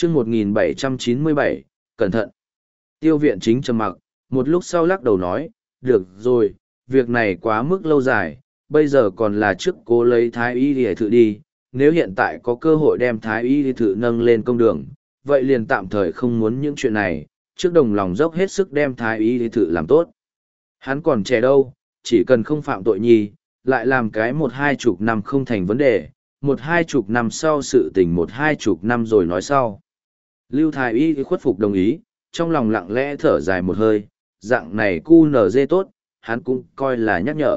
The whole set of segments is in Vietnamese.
chương 1797, cẩn thận. Tiêu viện chính trầm mặc, một lúc sau lắc đầu nói, được rồi, việc này quá mức lâu dài, bây giờ còn là trước cố lấy thái y y thử đi, nếu hiện tại có cơ hội đem thái y y thử nâng lên công đường, vậy liền tạm thời không muốn những chuyện này, trước đồng lòng dốc hết sức đem thái y y thử làm tốt. Hắn còn trẻ đâu, chỉ cần không phạm tội nhi, lại làm cái 1-20 năm không thành vấn đề, 1-20 năm sau sự tình 1-20 năm rồi nói sau. Lưu thái y khuất phục đồng ý, trong lòng lặng lẽ thở dài một hơi, dạng này cu nở dê tốt, hắn cũng coi là nhắc nhở.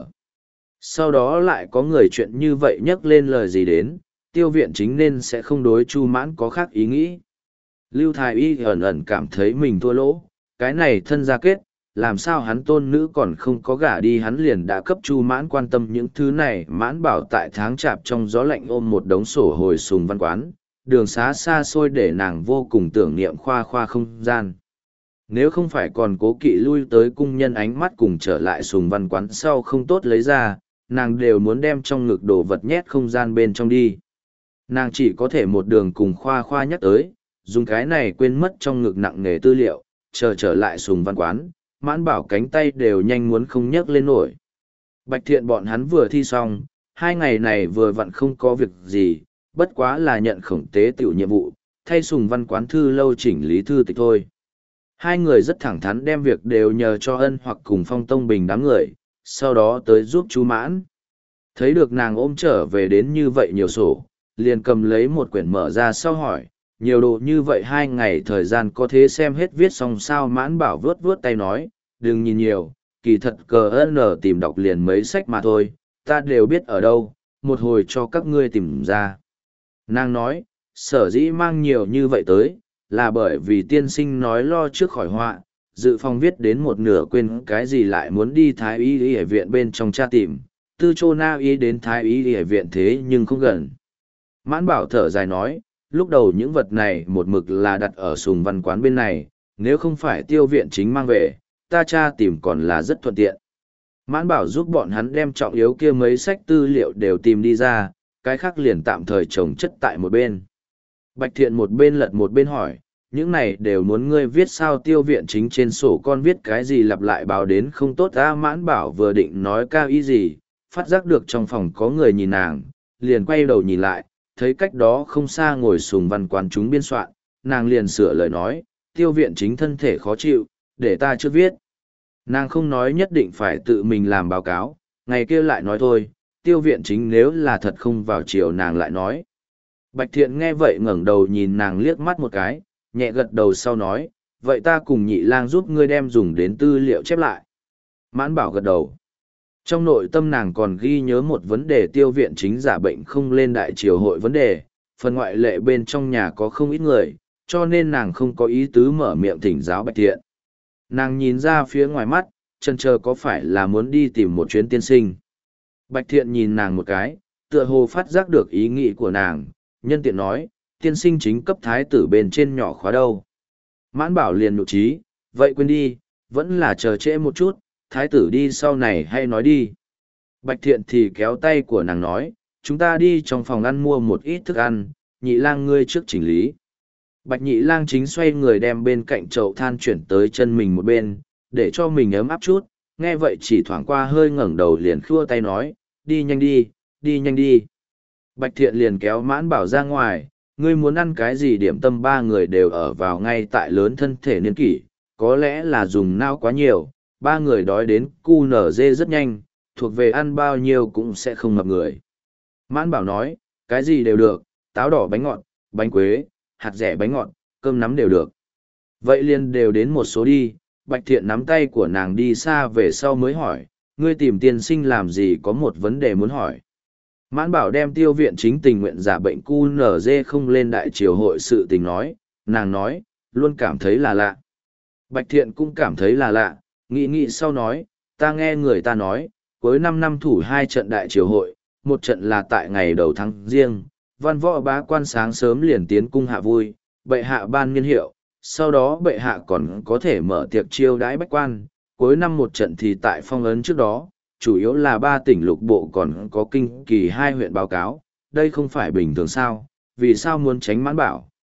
Sau đó lại có người chuyện như vậy nhắc lên lời gì đến, tiêu viện chính nên sẽ không đối Chu Mãn có khác ý nghĩ. Lưu Thái Y ẩn ẩn cảm thấy mình thua lỗ, cái này thân gia kết, làm sao hắn tôn nữ còn không có gả đi hắn liền đã cấp Chu Mãn quan tâm những thứ này. Mãn Bảo tại tháng chạp trong gió lạnh ôm một đống sổ hồi Sùng Văn Quán, đường xá xa xôi để nàng vô cùng tưởng niệm khoa không gian. Nếu không phải còn cố kỵ lui tới cung nhân ánh mắt cùng trở lại Sùng Văn Quán sau không tốt lấy ra, nàng đều muốn đem trong ngực đồ vật nhét không gian bên trong đi. Nàng chỉ có thể một đường cùng khoa nhắc tới, dùng cái này quên mất trong ngực nặng nề tư liệu, trở lại Sùng Văn Quán, Mãn Bảo cánh tay đều nhanh muốn không nhấc lên nổi. Bạch Thiện bọn hắn vừa thi xong, 2 ngày này vừa vặn không có việc gì, bất quá là nhận khổng tế tiểu nhiệm vụ, thay Sùng Văn Quán thư lâu chỉnh lý thư tịch thôi. Hai người rất thẳng thắn đem việc đều nhờ cho Ân hoặc cùng Phong Tông Bình đám người, sau đó tới giúp chú Mãn. Thấy được nàng ôm trở về đến như vậy nhiều sổ, liền cầm lấy một quyển mở ra sau hỏi, nhiều đồ như vậy 2 ngày thời gian có thế xem hết viết xong sao. Mãn Bảo vuốt tay nói, đừng nhìn nhiều, kỳ thật cờ n tìm đọc liền mấy sách mà thôi, ta đều biết ở đâu, một hồi cho các ngươi tìm ra. Nàng nói, sở dĩ mang nhiều như vậy tới, là bởi vì tiên sinh nói lo trước khỏi họa, dự phòng viết đến một nửa quên cái gì lại muốn đi thái y y ở viện bên trong tra tìm, tư chô na y đến thái y y ở viện thế nhưng không gần. Mãn Bảo thở dài nói, lúc đầu những vật này một mực là đặt ở Sùng Văn Quán bên này, nếu không phải tiêu viện chính mang về, ta tra tìm còn là rất thuận tiện. Mãn Bảo giúp bọn hắn đem trọng yếu kia mấy sách tư liệu đều tìm đi ra, cái khác liền tạm thời chồng chất tại một bên. Bạch Thiện một bên lật một bên hỏi, những này đều muốn ngươi viết sao? Tiêu viện chính trên sổ con viết cái gì lặp lại báo đến không tốt ta? Mãn Bảo vừa định nói cao ý gì, phát giác được trong phòng có người nhìn nàng, liền quay đầu nhìn lại, thấy cách đó không xa ngồi Sùng Văn Quán chúng biên soạn, nàng liền sửa lời nói, tiêu viện chính thân thể khó chịu, để ta chưa viết. Nàng không nói nhất định phải tự mình làm báo cáo, ngày kia lại nói thôi, tiêu viện chính nếu là thật không vào chiều nàng lại nói. Bạch Thiện nghe vậy ngẩng đầu nhìn nàng liếc mắt một cái, nhẹ gật đầu sau nói, vậy ta cùng Nhị Lang giúp ngươi đem dùng đến tư liệu chép lại. Mãn Bảo gật đầu. Trong nội tâm nàng còn ghi nhớ một vấn đề, tiêu viện chính giả bệnh không lên đại triều hội vấn đề, phần ngoại lệ bên trong nhà có không ít người, cho nên nàng không có ý tứ mở miệng thỉnh giáo Bạch Thiện. Nàng nhìn ra phía ngoài mắt, chần chờ có phải là muốn đi tìm một chuyến tiên sinh. Bạch Thiện nhìn nàng một cái, tựa hồ phát giác được ý nghĩ của nàng, nhân tiện nói, tiên sinh chính cấp thái tử bên trên nhỏ khóa đâu. Mãn Bảo liền nhụ trí, vậy quên đi, vẫn là chờ trễ một chút, thái tử đi sau này hay nói đi. Bạch Thiện thì kéo tay của nàng nói, chúng ta đi trong phòng ăn mua một ít thức ăn, Nhị Lang ngươi trước chỉnh lý. Bạch Nhị Lang chính xoay người đem bên cạnh chậu than chuyển tới chân mình một bên, để cho mình ấm áp chút, nghe vậy chỉ thoảng qua hơi ngẩng đầu liền khua tay nói, đi nhanh đi, đi nhanh đi. Bạch Thiện liền kéo Mãn Bảo ra ngoài, ngươi muốn ăn cái gì? Điểm tâm 3 người đều ở vào ngay tại lớn thân thể niên kỷ, có lẽ là dùng não quá nhiều, 3 người đói đến cu nở dê rất nhanh, thuộc về ăn bao nhiêu cũng sẽ không mập người. Mãn Bảo nói, cái gì đều được, táo đỏ bánh ngọt, bánh quế, hạt rẻ bánh ngọt, cơm nắm đều được. Vậy liền đều đến một số đi. Bạch Thiện nắm tay của nàng đi xa về sau mới hỏi, ngươi tìm tiên sinh làm gì, có một vấn đề muốn hỏi. Mãn Bảo đem tiêu viện chính tình nguyện giả bệnh cu nở dê không lên đại triều hội sự tình nói, nàng nói, luôn cảm thấy là lạ. Bạch Thiện cũng cảm thấy là lạ, nghĩ sau nói, ta nghe người ta nói, cuối 5 năm thủ 2 trận đại triều hội, một trận là tại ngày đầu tháng riêng, văn võ bá quan sáng sớm liền tiến cung hạ vui, bệ hạ ban niên hiệu, sau đó bệ hạ còn có thể mở tiệc chiêu đãi bách quan, cuối năm một trận thì tại phong ấn trước đó, chủ yếu là 3 tỉnh lục bộ còn có kinh kỳ 2 huyện báo cáo, đây không phải bình thường sao, vì sao muốn tránh Mãn Bảo,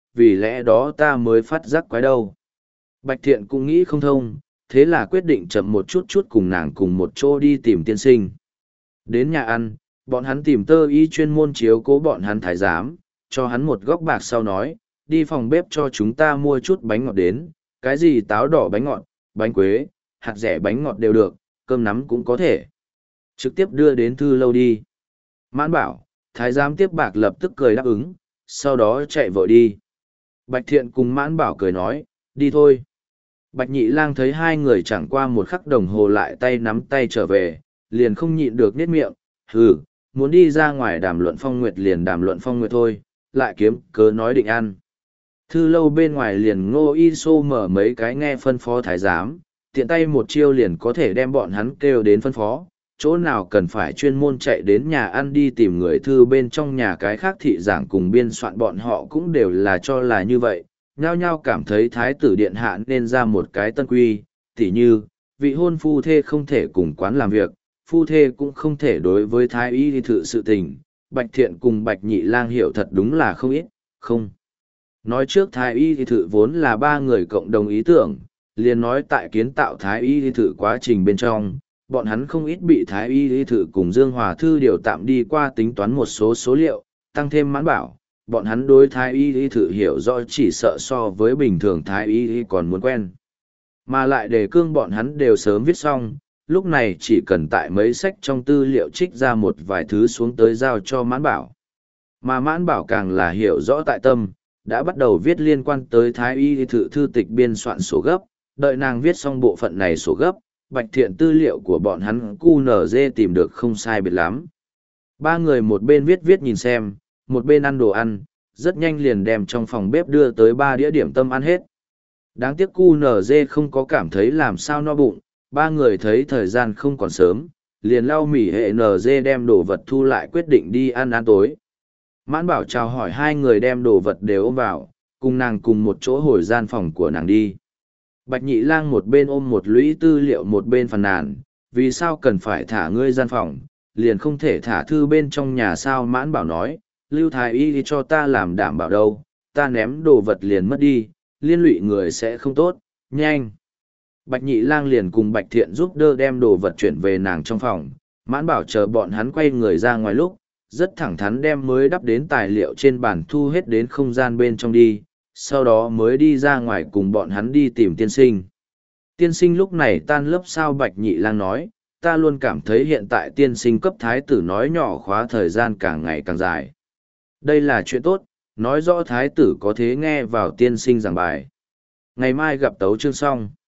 vì lẽ đó ta mới phát giác quái đâu. Bạch Thiện cũng nghĩ không thông, thế là quyết định chậm một chút cùng nàng cùng một chỗ đi tìm tiên sinh. Đến nhà ăn, bọn hắn tìm tơ y chuyên môn chiếu cố bọn hắn thái giám, cho hắn một góc bạc sau nói, đi phòng bếp cho chúng ta mua chút bánh ngọt đến, cái gì táo đỏ bánh ngọt, bánh quế, hạt rẻ bánh ngọt đều được, cơm nắm cũng có thể. Trực tiếp đưa đến thư lâu đi. Mãn bảo, thái giám tiếp bạc lập tức cười đáp ứng, sau đó chạy vội đi. Bạch Thiện cùng Mãn bảo cười nói, đi thôi. Bạch Nhị Lang thấy hai người chẳng qua một khắc đồng hồ lại tay nắm tay trở về, liền không nhịn được nhếch miệng, hừ, muốn đi ra ngoài đàm luận phong nguyệt liền đàm luận phong nguyệt thôi, lại kiếm cớ nói định ăn. Thư lâu bên ngoài liền Ngô Y Xô mở mấy cái nghe phân phó thái giám, tiện tay một chiêu liền có thể đem bọn hắn kêu đến phân phó, chỗ nào cần phải chuyên môn chạy đến nhà ăn đi tìm người thư bên trong nhà cái khác thị giảng cùng biên soạn bọn họ cũng đều là cho là như vậy, nhao nhao cảm thấy thái tử điện hạ nên ra một cái tân quy, tỉ như, vị hôn phu thê không thể cùng quán làm việc, phu thê cũng không thể đối với thái y thự sự tình, Bạch Thiện cùng Bạch Nhị Lang hiểu thật đúng là không ít, không. Nói trước thái y thự vốn là ba người cộng đồng ý tưởng, liền nói tại kiến tạo thái y thự quá trình bên trong, bọn hắn không ít bị thái y thự cùng Dương Hòa Thư điều tạm đi qua tính toán một số số liệu, tăng thêm Mãn bảo, bọn hắn đối thái y thự hiểu rõ chỉ sợ so với bình thường thái y còn muốn quen. Mà lại đề cương bọn hắn đều sớm viết xong, lúc này chỉ cần tại mấy sách trong tư liệu trích ra một vài thứ xuống tới giao cho Mãn bảo. Mà Mãn bảo càng là hiểu rõ tại tâm, đã bắt đầu viết liên quan tới thái y thự thư tịch biên soạn sổ gấp, đợi nàng viết xong bộ phận này sổ gấp, Bạch Thiện tư liệu của bọn hắn QNZ tìm được không sai biệt lắm. Ba người một bên viết nhìn xem, một bên ăn đồ ăn, rất nhanh liền đem trong phòng bếp đưa tới 3 đĩa điểm tâm ăn hết. Đáng tiếc QNZ không có cảm thấy làm sao no bụng, ba người thấy thời gian không còn sớm, liền lau mỉ hệ NG đem đồ vật thu lại quyết định đi ăn tối. Mãn bảo chào hỏi hai người đem đồ vật đều ôm vào, cùng nàng cùng một chỗ hồi gian phòng của nàng đi. Bạch Nhị Lang một bên ôm một lũy tư liệu một bên phàn nàn, vì sao cần phải thả ngươi gian phòng, liền không thể thả thư bên trong nhà sao. Mãn bảo nói, Lưu Thái Y thì cho ta làm đảm bảo đâu, ta ném đồ vật liền mất đi, liên lụy người sẽ không tốt, nhanh. Bạch Nhị Lang liền cùng Bạch Thiện giúp đỡ đem đồ vật chuyển về nàng trong phòng, Mãn bảo chờ bọn hắn quay người ra ngoài lúc, rất thẳng thắn đem mới đắp đến tài liệu trên bàn thu hết đến không gian bên trong đi, sau đó mới đi ra ngoài cùng bọn hắn đi tìm tiên sinh. Tiên sinh lúc này tan lớp sao. Bạch Nhị Lang nói, ta luôn cảm thấy hiện tại tiên sinh cấp thái tử nói nhỏ khóa thời gian càng ngày càng dài. Đây là chuyện tốt, nói rõ thái tử có thế nghe vào tiên sinh giảng bài. Ngày mai gặp tấu chương xong.